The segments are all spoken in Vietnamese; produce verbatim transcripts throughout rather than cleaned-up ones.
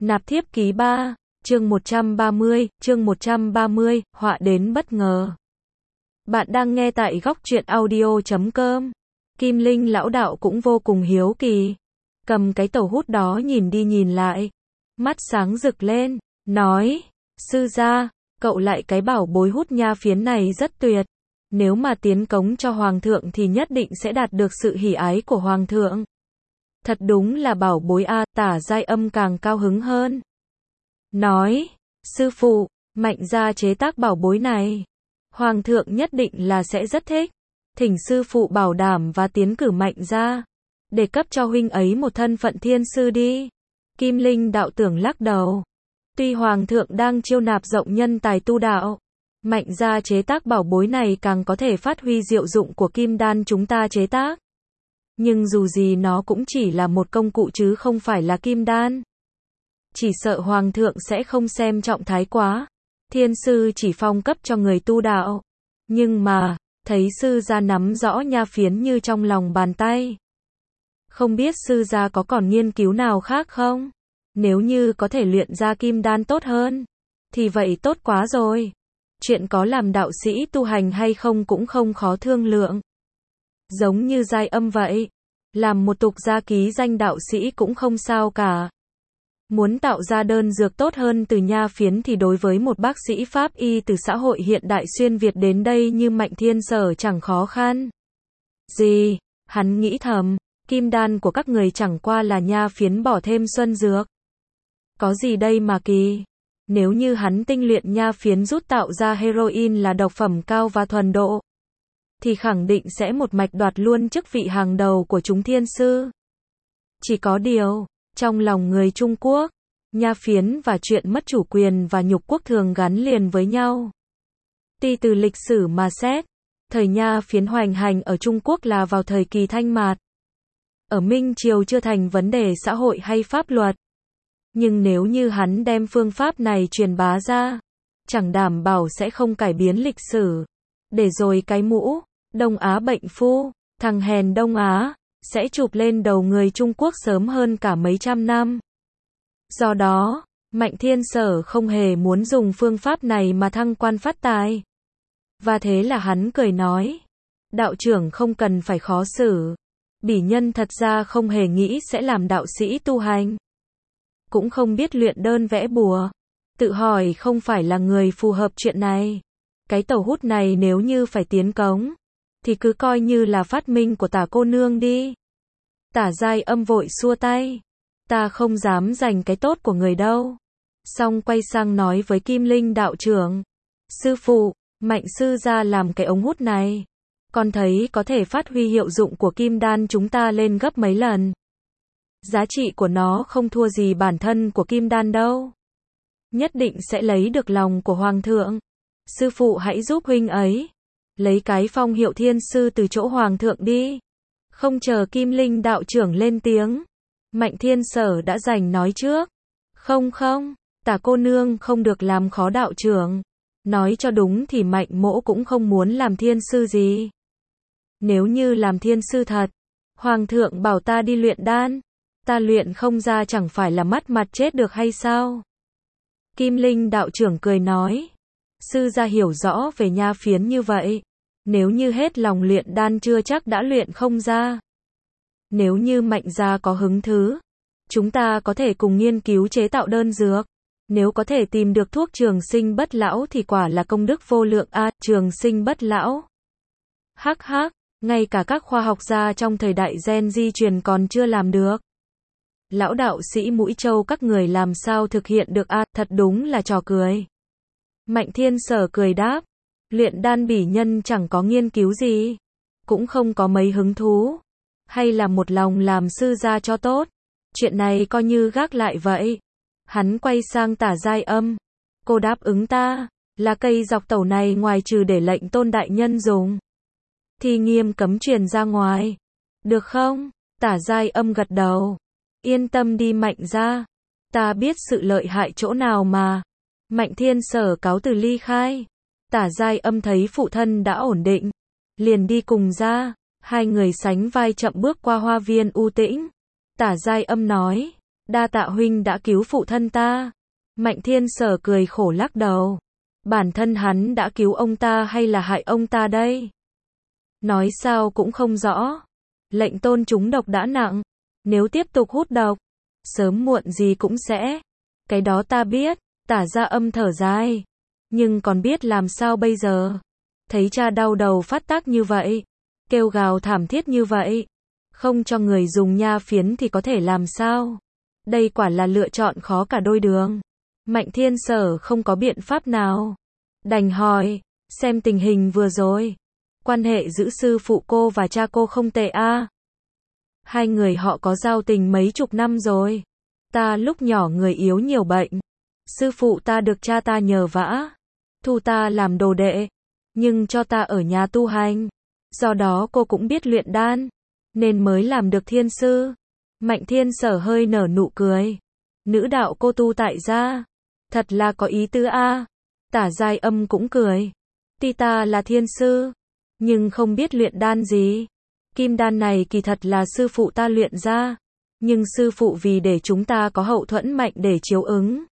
Nạp thiếp ký ba, chương một trăm ba mươi, chương một trăm ba mươi, họa đến bất ngờ. Bạn đang nghe tại góc truyện audio chấm com. Kim Linh lão đạo cũng vô cùng hiếu kỳ. Cầm cái tẩu hút đó nhìn đi nhìn lại. Mắt sáng rực lên, nói, sư gia, cậu lại cái bảo bối hút nha phiến này rất tuyệt. Nếu mà tiến cống cho hoàng thượng thì nhất định sẽ đạt được sự hỉ ái của hoàng thượng. Thật đúng là bảo bối a. Tả Giai Âm càng cao hứng hơn. Nói, sư phụ, Mạnh gia chế tác bảo bối này. Hoàng thượng nhất định là sẽ rất thích. Thỉnh sư phụ bảo đảm và tiến cử Mạnh gia. Để cấp cho huynh ấy một thân phận thiên sư đi. Kim Linh đạo tưởng lắc đầu. Tuy hoàng thượng đang chiêu nạp rộng nhân tài tu đạo. Mạnh gia chế tác bảo bối này càng có thể phát huy diệu dụng của kim đan chúng ta chế tác. Nhưng dù gì nó cũng chỉ là một công cụ chứ không phải là kim đan. Chỉ sợ hoàng thượng sẽ không xem trọng thái quá. Thiên sư chỉ phong cấp cho người tu đạo. Nhưng mà, thấy sư gia nắm rõ nha phiến như trong lòng bàn tay. Không biết sư gia có còn nghiên cứu nào khác không? Nếu như có thể luyện ra kim đan tốt hơn, thì vậy tốt quá rồi. Chuyện có làm đạo sĩ tu hành hay không cũng không khó thương lượng. Giống như Giai Âm vậy, làm một tục gia ký danh đạo sĩ cũng không sao cả. Muốn tạo ra đơn dược tốt hơn từ nha phiến thì đối với một bác sĩ pháp y từ xã hội hiện đại xuyên Việt đến đây như Mạnh Thiên Sở chẳng khó khăn. Gì? Hắn nghĩ thầm, kim đan của các người chẳng qua là nha phiến bỏ thêm xuân dược. Có gì đây mà kỳ? Nếu như hắn tinh luyện nha phiến rút tạo ra heroin là độc phẩm cao và thuần độ, thì khẳng định sẽ một mạch đoạt luôn chức vị hàng đầu của chúng thiên sư. Chỉ có điều, trong lòng người Trung Quốc, nha phiến và chuyện mất chủ quyền và nhục quốc thường gắn liền với nhau. Tuy từ lịch sử mà xét, thời nha phiến hoành hành ở Trung Quốc là vào thời kỳ Thanh Mạt. Ở Minh Triều chưa thành vấn đề xã hội hay pháp luật. Nhưng nếu như hắn đem phương pháp này truyền bá ra, chẳng đảm bảo sẽ không cải biến lịch sử. Để rồi cái mũ, Đông Á bệnh phu, thằng hèn Đông Á, sẽ chụp lên đầu người Trung Quốc sớm hơn cả mấy trăm năm. Do đó, Mạnh Thiên Sở không hề muốn dùng phương pháp này mà thăng quan phát tài. Và thế là hắn cười nói, đạo trưởng không cần phải khó xử. Bỉ nhân thật ra không hề nghĩ sẽ làm đạo sĩ tu hành. Cũng không biết luyện đơn vẽ bùa. Tự hỏi không phải là người phù hợp chuyện này. Cái tẩu hút này nếu như phải tiến cống, thì cứ coi như là phát minh của Tả cô nương đi. Tả Giai Âm vội xua tay. Ta không dám giành cái tốt của người đâu. Xong quay sang nói với Kim Linh đạo trưởng. Sư phụ, Mạnh sư gia làm cái ống hút này. Con thấy có thể phát huy hiệu dụng của kim đan chúng ta lên gấp mấy lần. Giá trị của nó không thua gì bản thân của kim đan đâu. Nhất định sẽ lấy được lòng của hoàng thượng. Sư phụ hãy giúp huynh ấy. Lấy cái phong hiệu thiên sư từ chỗ hoàng thượng đi. Không chờ Kim Linh đạo trưởng lên tiếng. Mạnh Thiên Sở đã giành nói trước. Không không, Tả cô nương không được làm khó đạo trưởng. Nói cho đúng thì Mạnh mỗ cũng không muốn làm thiên sư gì. Nếu như làm thiên sư thật, hoàng thượng bảo ta đi luyện đan, ta luyện không ra chẳng phải là mất mặt chết được hay sao? Kim Linh đạo trưởng cười nói, sư gia hiểu rõ về nha phiến như vậy, nếu như hết lòng luyện đan chưa chắc đã luyện không ra. Nếu như Mạnh gia có hứng thú, chúng ta có thể cùng nghiên cứu chế tạo đơn dược. Nếu có thể tìm được thuốc trường sinh bất lão thì quả là công đức vô lượng a. À, trường sinh bất lão. Hắc hắc, ngay cả các khoa học gia trong thời đại gen di truyền còn chưa làm được. Lão đạo sĩ Mũi Châu các người làm sao thực hiện được a? À, thật đúng là trò cười. Mạnh Thiên Sở cười đáp, luyện đan bỉ nhân chẳng có nghiên cứu gì, cũng không có mấy hứng thú, hay là một lòng làm sư gia cho tốt. Chuyện này coi như gác lại vậy. Hắn quay sang Tả Giai Âm, cô đáp ứng ta, là cây dọc tẩu này ngoài trừ để lệnh tôn đại nhân dùng, thì nghiêm cấm truyền ra ngoài. Được không? Tả Giai Âm gật đầu. Yên tâm đi Mạnh gia, ta biết sự lợi hại chỗ nào mà. Mạnh Thiên Sở cáo từ ly khai. Tả Giai Âm thấy phụ thân đã ổn định, liền đi cùng ra. Hai người sánh vai chậm bước qua hoa viên u tĩnh. Tả Giai Âm nói, Đa tạ huynh đã cứu phụ thân ta. Mạnh Thiên Sở cười khổ lắc đầu. Bản thân hắn đã cứu ông ta hay là hại ông ta đây? Nói sao cũng không rõ. Lệnh tôn trúng độc đã nặng. Nếu tiếp tục hút độc, sớm muộn gì cũng sẽ. Cái đó ta biết. Tả Gia Âm thở dài. Nhưng còn biết làm sao bây giờ? Thấy cha đau đầu phát tác như vậy, kêu gào thảm thiết như vậy, không cho người dùng nha phiến thì có thể làm sao? Đây quả là lựa chọn khó cả đôi đường. Mạnh Thiên Sở không có biện pháp nào. Đành hỏi, xem tình hình vừa rồi. Quan hệ giữa sư phụ cô và cha cô không tệ a. Hai người họ có giao tình mấy chục năm rồi. Ta lúc nhỏ người yếu nhiều bệnh. Sư phụ ta được cha ta nhờ vả. Thu ta làm đồ đệ. Nhưng cho ta ở nhà tu hành. Do đó cô cũng biết luyện đan. Nên mới làm được thiên sư. Mạnh Thiên Sở hơi nở nụ cười. Nữ đạo cô tu tại gia. Thật là có ý tứ a. Tả Giai Âm cũng cười. Tuy ta là thiên sư, nhưng không biết luyện đan gì. Kim đan này kỳ thật là sư phụ ta luyện ra. Nhưng sư phụ vì để chúng ta có hậu thuẫn mạnh để chiếu ứng,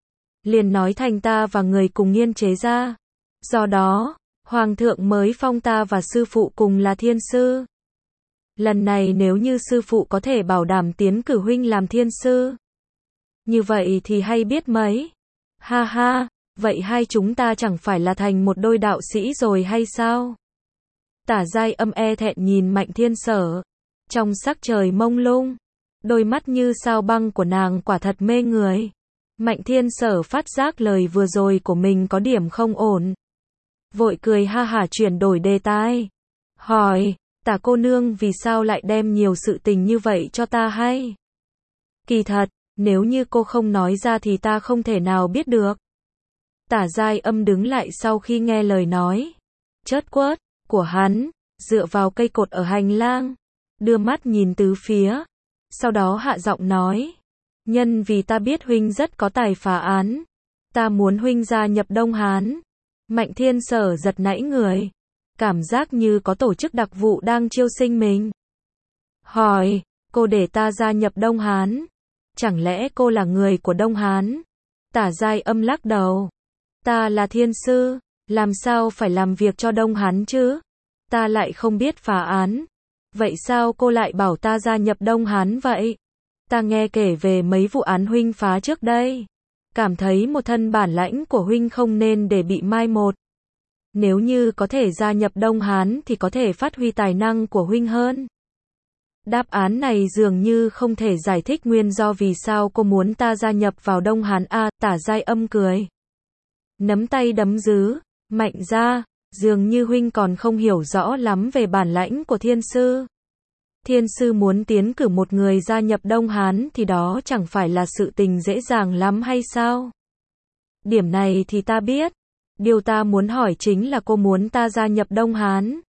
liền nói thành ta và người cùng nghiên chế ra. Do đó, Hoàng thượng mới phong ta và sư phụ cùng là thiên sư. Lần này nếu như sư phụ có thể bảo đảm tiến cử huynh làm thiên sư, như vậy thì hay biết mấy. Ha ha, vậy hai chúng ta chẳng phải là thành một đôi đạo sĩ rồi hay sao? Tả Giai Âm e thẹn nhìn Mạnh Thiên Sở. Trong sắc trời mông lung, đôi mắt như sao băng của nàng quả thật mê người. Mạnh Thiên Sở phát giác lời vừa rồi của mình có điểm không ổn. Vội cười ha hả chuyển đổi đề tài. Hỏi, Tả cô nương vì sao lại đem nhiều sự tình như vậy cho ta hay? Kỳ thật, nếu như cô không nói ra thì ta không thể nào biết được. Tả Giai Âm đứng lại sau khi nghe lời nói chớt quớt của hắn, dựa vào cây cột ở hành lang, đưa mắt nhìn tứ phía. Sau đó hạ giọng nói, nhân vì ta biết huynh rất có tài phá án, ta muốn huynh gia nhập Đông Hán. Mạnh Thiên Sở giật nảy người, cảm giác như có tổ chức đặc vụ đang chiêu sinh mình. Hỏi, cô để ta gia nhập Đông Hán? Chẳng lẽ cô là người của Đông Hán? Tả Giai Âm lắc đầu. Ta là thiên sư, làm sao phải làm việc cho Đông Hán chứ? Ta lại không biết phá án. Vậy sao cô lại bảo ta gia nhập Đông Hán vậy? Ta nghe kể về mấy vụ án huynh phá trước đây. Cảm thấy một thân bản lãnh của huynh không nên để bị mai một. Nếu như có thể gia nhập Đông Hán thì có thể phát huy tài năng của huynh hơn. Đáp án này dường như không thể giải thích nguyên do vì sao cô muốn ta gia nhập vào Đông Hán a. À, Tả Giai Âm cười. Nắm tay đấm dứ, Mạnh ra, dường như huynh còn không hiểu rõ lắm về bản lãnh của thiên sư. Thiên sư muốn tiến cử một người gia nhập Đông Hán thì đó chẳng phải là sự tình dễ dàng lắm hay sao? Điểm này thì ta biết. Điều ta muốn hỏi chính là cô muốn ta gia nhập Đông Hán.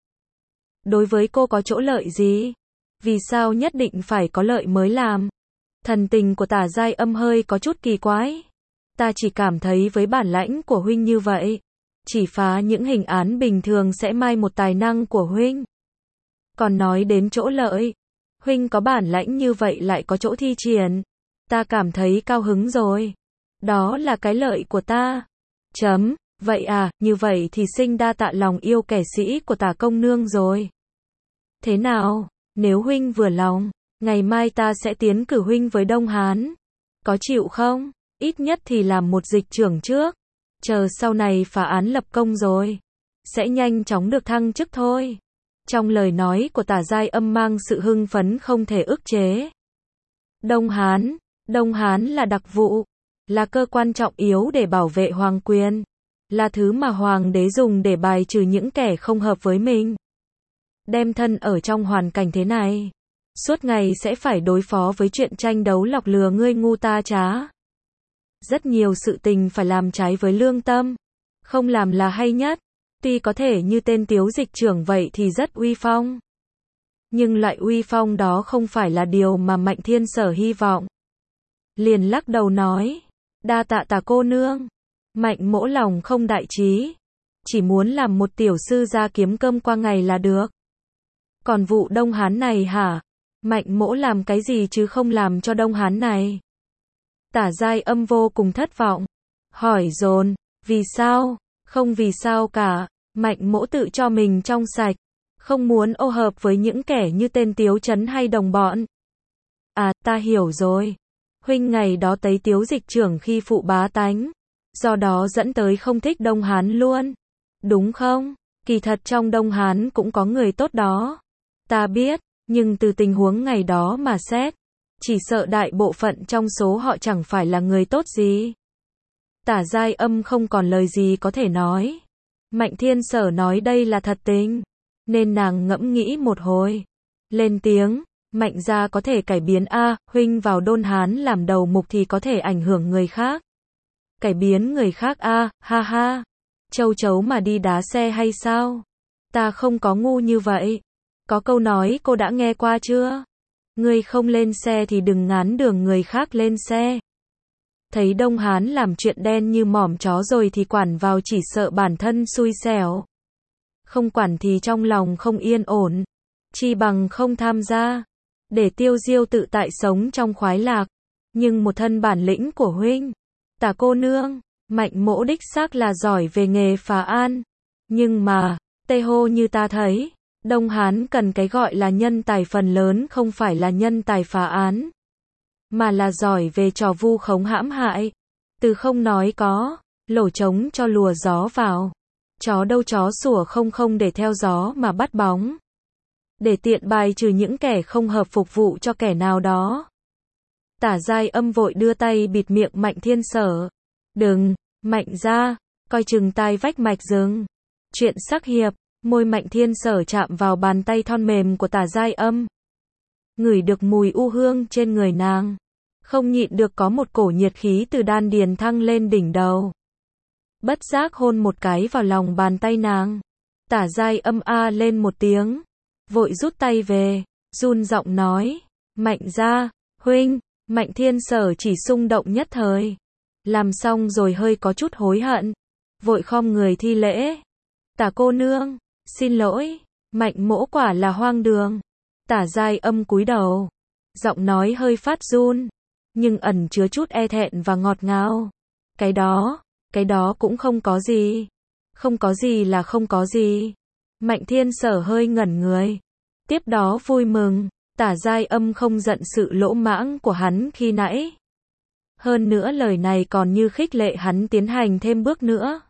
Đối với cô có chỗ lợi gì? Vì sao nhất định phải có lợi mới làm? Thần tình của Tả Giai Âm hơi có chút kỳ quái. Ta chỉ cảm thấy với bản lãnh của huynh như vậy, chỉ phá những hình án bình thường sẽ mai một tài năng của huynh. Còn nói đến chỗ lợi, huynh có bản lãnh như vậy lại có chỗ thi triển, ta cảm thấy cao hứng rồi. Đó là cái lợi của ta. Chấm, vậy à, như vậy thì sinh đa tạ lòng yêu kẻ sĩ của Tả công nương rồi. Thế nào, nếu huynh vừa lòng, ngày mai ta sẽ tiến cử huynh với Đông Hán. Có chịu không? Ít nhất thì làm một dịch trưởng trước. Chờ sau này phá án lập công rồi, sẽ nhanh chóng được thăng chức thôi. Trong lời nói của Tả Giai Âm mang sự hưng phấn không thể ức chế. Đông Hán, Đông Hán là đặc vụ, là cơ quan trọng yếu để bảo vệ hoàng quyền, là thứ mà hoàng đế dùng để bài trừ những kẻ không hợp với mình. Đem thân ở trong hoàn cảnh thế này, suốt ngày sẽ phải đối phó với chuyện tranh đấu lọc lừa ngươi ngu ta trá. Rất nhiều sự tình phải làm trái với lương tâm, không làm là hay nhất. Tuy có thể như tên Tiếu dịch trưởng vậy thì rất uy phong, nhưng loại uy phong đó không phải là điều mà Mạnh Thiên Sở hy vọng. Liền lắc đầu nói, đa tạ Tả cô nương. Mạnh mỗ lòng không đại trí, chỉ muốn làm một tiểu sư ra kiếm cơm qua ngày là được. Còn vụ Đông Hán này hả? Mạnh mỗ làm cái gì chứ không làm cho Đông Hán này? Tả Giai Âm vô cùng thất vọng. Hỏi dồn, vì sao? Không vì sao cả, Mạnh Mỗ tự cho mình trong sạch. Không muốn ô hợp với những kẻ như tên Tiếu Chấn hay đồng bọn. À, ta hiểu rồi. Huynh ngày đó tấy Tiếu dịch trưởng khi phụ bá tánh. Do đó dẫn tới không thích Đông Hán luôn. Đúng không? Kỳ thật trong Đông Hán cũng có người tốt đó. Ta biết, nhưng từ tình huống ngày đó mà xét, chỉ sợ đại bộ phận trong số họ chẳng phải là người tốt gì. Tả Giai Âm không còn lời gì có thể nói. Mạnh Thiên Sở nói đây là thật tình, nên nàng ngẫm nghĩ một hồi. Lên tiếng, Mạnh gia có thể cải biến a, huynh vào Đôn Hán làm đầu mục thì có thể ảnh hưởng người khác. Cải biến người khác a, ha ha. Châu chấu mà đi đá xe hay sao? Ta không có ngu như vậy. Có câu nói cô đã nghe qua chưa? Ngươi không lên xe thì đừng ngán đường người khác lên xe. Thấy Đông Hán làm chuyện đen như mỏm chó rồi thì quản vào chỉ sợ bản thân xui xẻo. Không quản thì trong lòng không yên ổn. Chi bằng không tham gia. Để tiêu diêu tự tại sống trong khoái lạc. Nhưng một thân bản lĩnh của huynh, Tả cô nương, Mạnh Mỗ đích xác là giỏi về nghề phá an. Nhưng mà, tê hô như ta thấy, Đông Hán cần cái gọi là nhân tài phần lớn không phải là nhân tài phá án, mà là giỏi về trò vu khống hãm hại. Từ không nói có, lỗ trống cho lùa gió vào. Chó đâu chó sủa không không để theo gió mà bắt bóng. Để tiện bài trừ những kẻ không hợp phục vụ cho kẻ nào đó. Tả Giai Âm vội đưa tay bịt miệng Mạnh Thiên Sở. Đừng, Mạnh ra, coi chừng tai vách mạch rừng. Chuyện sắc hiệp, môi Mạnh Thiên Sở chạm vào bàn tay thon mềm của Tả Giai Âm. Ngửi được mùi u hương trên người nàng. Không nhịn được có một cổ nhiệt khí từ đan điền thăng lên đỉnh đầu. Bất giác hôn một cái vào lòng bàn tay nàng. Tả Giai Âm a lên một tiếng. Vội rút tay về, run giọng nói. Mạnh ra, huynh. Mạnh Thiên Sở chỉ xung động nhất thời. Làm xong rồi hơi có chút hối hận. Vội khom người thi lễ. Tả cô nương, xin lỗi. Mạnh Mỗ quả là hoang đường. Tả Giai Âm cúi đầu. Giọng nói hơi phát run. Nhưng ẩn chứa chút e thẹn và ngọt ngào. Cái đó, cái đó cũng không có gì. Không có gì là không có gì. Mạnh Thiên Sở hơi ngẩn người. Tiếp đó vui mừng. Tả Giai Âm không giận sự lỗ mãng của hắn khi nãy. Hơn nữa lời này còn như khích lệ hắn tiến hành thêm bước nữa.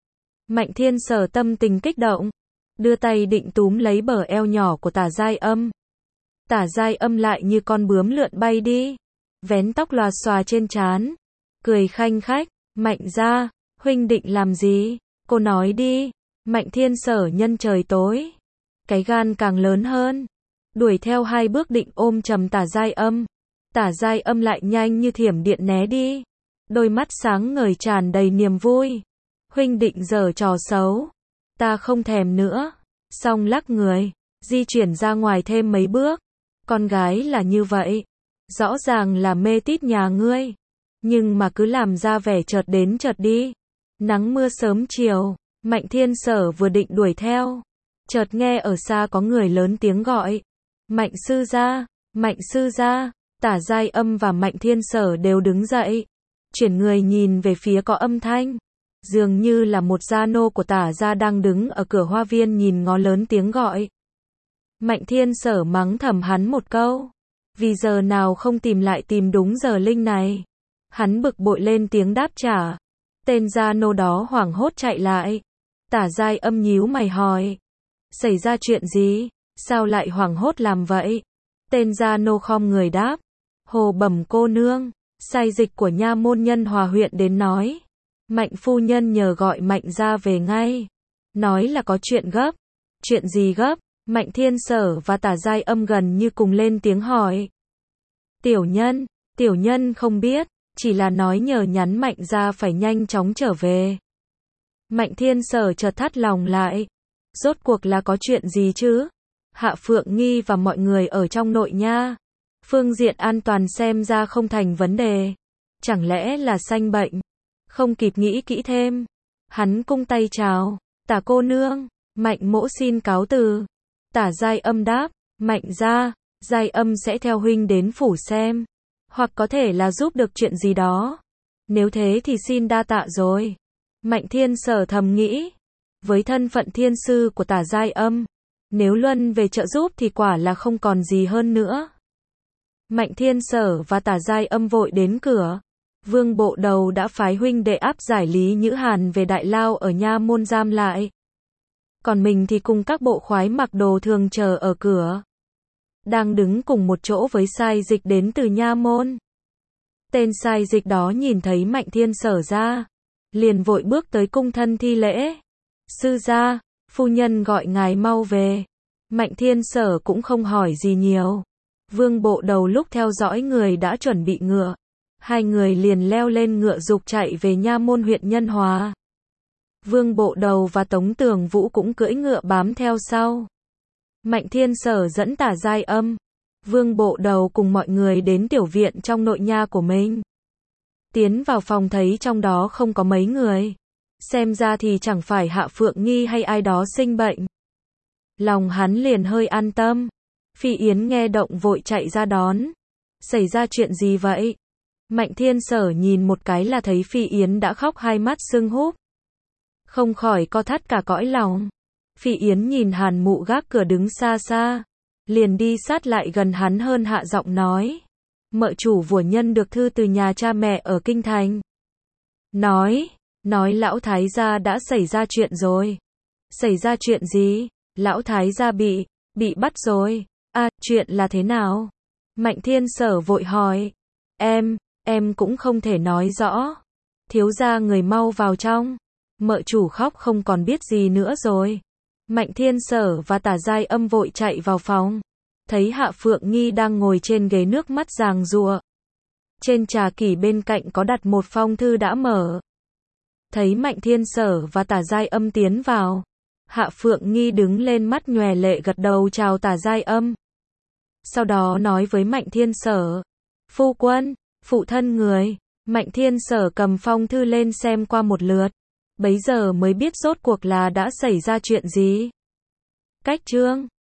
Mạnh Thiên Sở tâm tình kích động. Đưa tay định túm lấy bờ eo nhỏ của Tả Giai Âm. Tả Giai Âm lại như con bướm lượn bay đi. Vén tóc lòa xòa trên trán. Cười khanh khách. Mạnh ra, huynh định làm gì? Cô nói đi. Mạnh Thiên Sở nhân trời tối. Cái gan càng lớn hơn. Đuổi theo hai bước định ôm chầm Tả Giai Âm. Tả Giai Âm lại nhanh như thiểm điện né đi. Đôi mắt sáng ngời tràn đầy niềm vui. Huynh định giở trò xấu. Ta không thèm nữa. Xong lắc người. Di chuyển ra ngoài thêm mấy bước. Con gái là như vậy. Rõ ràng là mê tít nhà ngươi. Nhưng mà cứ làm ra vẻ chợt đến chợt đi. Nắng mưa sớm chiều. Mạnh Thiên Sở vừa định đuổi theo. Chợt nghe ở xa có người lớn tiếng gọi. Mạnh sư gia, Mạnh sư gia. Tả Giai Âm và Mạnh Thiên Sở đều đứng dậy. Chuyển người nhìn về phía có âm thanh. Dường như là một gia nô của Tả gia đang đứng ở cửa hoa viên nhìn ngó lớn tiếng gọi. Mạnh Thiên Sở mắng thầm hắn một câu. Vì giờ nào không tìm lại tìm đúng giờ linh này. Hắn bực bội lên tiếng đáp trả. Tên gia nô đó hoảng hốt chạy lại. Tả Giai Âm nhíu mày hỏi. Xảy ra chuyện gì? Sao lại hoảng hốt làm vậy? Tên gia nô khom người đáp. Hồ Bẩm cô nương, sai dịch của nha môn Nhân Hòa huyện đến nói. Mạnh phu nhân nhờ gọi Mạnh ra về ngay. Nói là có chuyện gấp. Chuyện gì gấp? Mạnh Thiên Sở và Tả Giai Âm gần như cùng lên tiếng hỏi. Tiểu nhân, tiểu nhân không biết, chỉ là nói nhờ nhắn Mạnh ra phải nhanh chóng trở về. Mạnh Thiên Sở chợt thắt lòng lại. Rốt cuộc là có chuyện gì chứ? Hạ Phượng Nghi và mọi người ở trong nội nha. Phương diện an toàn xem ra không thành vấn đề. Chẳng lẽ là sanh bệnh? Không kịp nghĩ kỹ thêm. Hắn cung tay chào. Tả cô nương, Mạnh mỗ xin cáo từ. Tả Giai Âm đáp. Mạnh ra, Giai Âm sẽ theo huynh đến phủ xem. Hoặc có thể là giúp được chuyện gì đó. Nếu thế thì xin đa tạ rồi. Mạnh Thiên Sở thầm nghĩ. Với thân phận thiên sư của Tả Giai Âm, nếu luân về trợ giúp thì quả là không còn gì hơn nữa. Mạnh Thiên Sở và Tả Giai Âm vội đến cửa. Vương Bộ Đầu đã phái huynh đệ áp giải Lý Nhữ Hàn về Đại Lao ở nha môn giam lại. Còn mình thì cùng các bộ khoái mặc đồ thường chờ ở cửa. Đang đứng cùng một chỗ với sai dịch đến từ nha môn. Tên sai dịch đó nhìn thấy Mạnh Thiên Sở ra, liền vội bước tới cung thân thi lễ. Sư gia, phu nhân gọi ngài mau về. Mạnh Thiên Sở cũng không hỏi gì nhiều. Vương Bộ Đầu lúc theo dõi người đã chuẩn bị ngựa. Hai người liền leo lên ngựa dục chạy về nha môn huyện Nhân Hòa. Vương Bộ Đầu và Tống Tường Vũ cũng cưỡi ngựa bám theo sau. Mạnh Thiên Sở dẫn Tả Giai Âm, Vương Bộ Đầu cùng mọi người đến tiểu viện trong nội nha của mình. Tiến vào phòng thấy trong đó không có mấy người. Xem ra thì chẳng phải Hạ Phượng Nghi hay ai đó sinh bệnh. Lòng hắn liền hơi an tâm. Phi Yến nghe động vội chạy ra đón. Xảy ra chuyện gì vậy? Mạnh Thiên Sở nhìn một cái là thấy Phi Yến đã khóc hai mắt sưng húp. Không khỏi co thắt cả cõi lòng. Phi Yến nhìn Hàn Mụ gác cửa đứng xa xa, liền đi sát lại gần hắn hơn hạ giọng nói. Mợ chủ vua nhân được thư từ nhà cha mẹ ở Kinh Thành. Nói, nói lão thái gia đã xảy ra chuyện rồi. Xảy ra chuyện gì? Lão thái gia bị, bị bắt rồi. À, chuyện là thế nào? Mạnh Thiên Sở vội hỏi. Em, em cũng không thể nói rõ. Thiếu gia người mau vào trong. Mợ chủ khóc không còn biết gì nữa rồi. Mạnh Thiên Sở và Tả Giai Âm vội chạy vào phòng. Thấy Hạ Phượng Nghi đang ngồi trên ghế nước mắt giàng giụa. Trên trà kỷ bên cạnh có đặt một phong thư đã mở. Thấy Mạnh Thiên Sở và Tả Giai Âm tiến vào. Hạ Phượng Nghi đứng lên mắt nhòe lệ gật đầu chào Tả Giai Âm. Sau đó nói với Mạnh Thiên Sở. Phu quân, phụ thân người. Mạnh Thiên Sở cầm phong thư lên xem qua một lượt. Bấy giờ mới biết rốt cuộc là đã xảy ra chuyện gì. Cách chương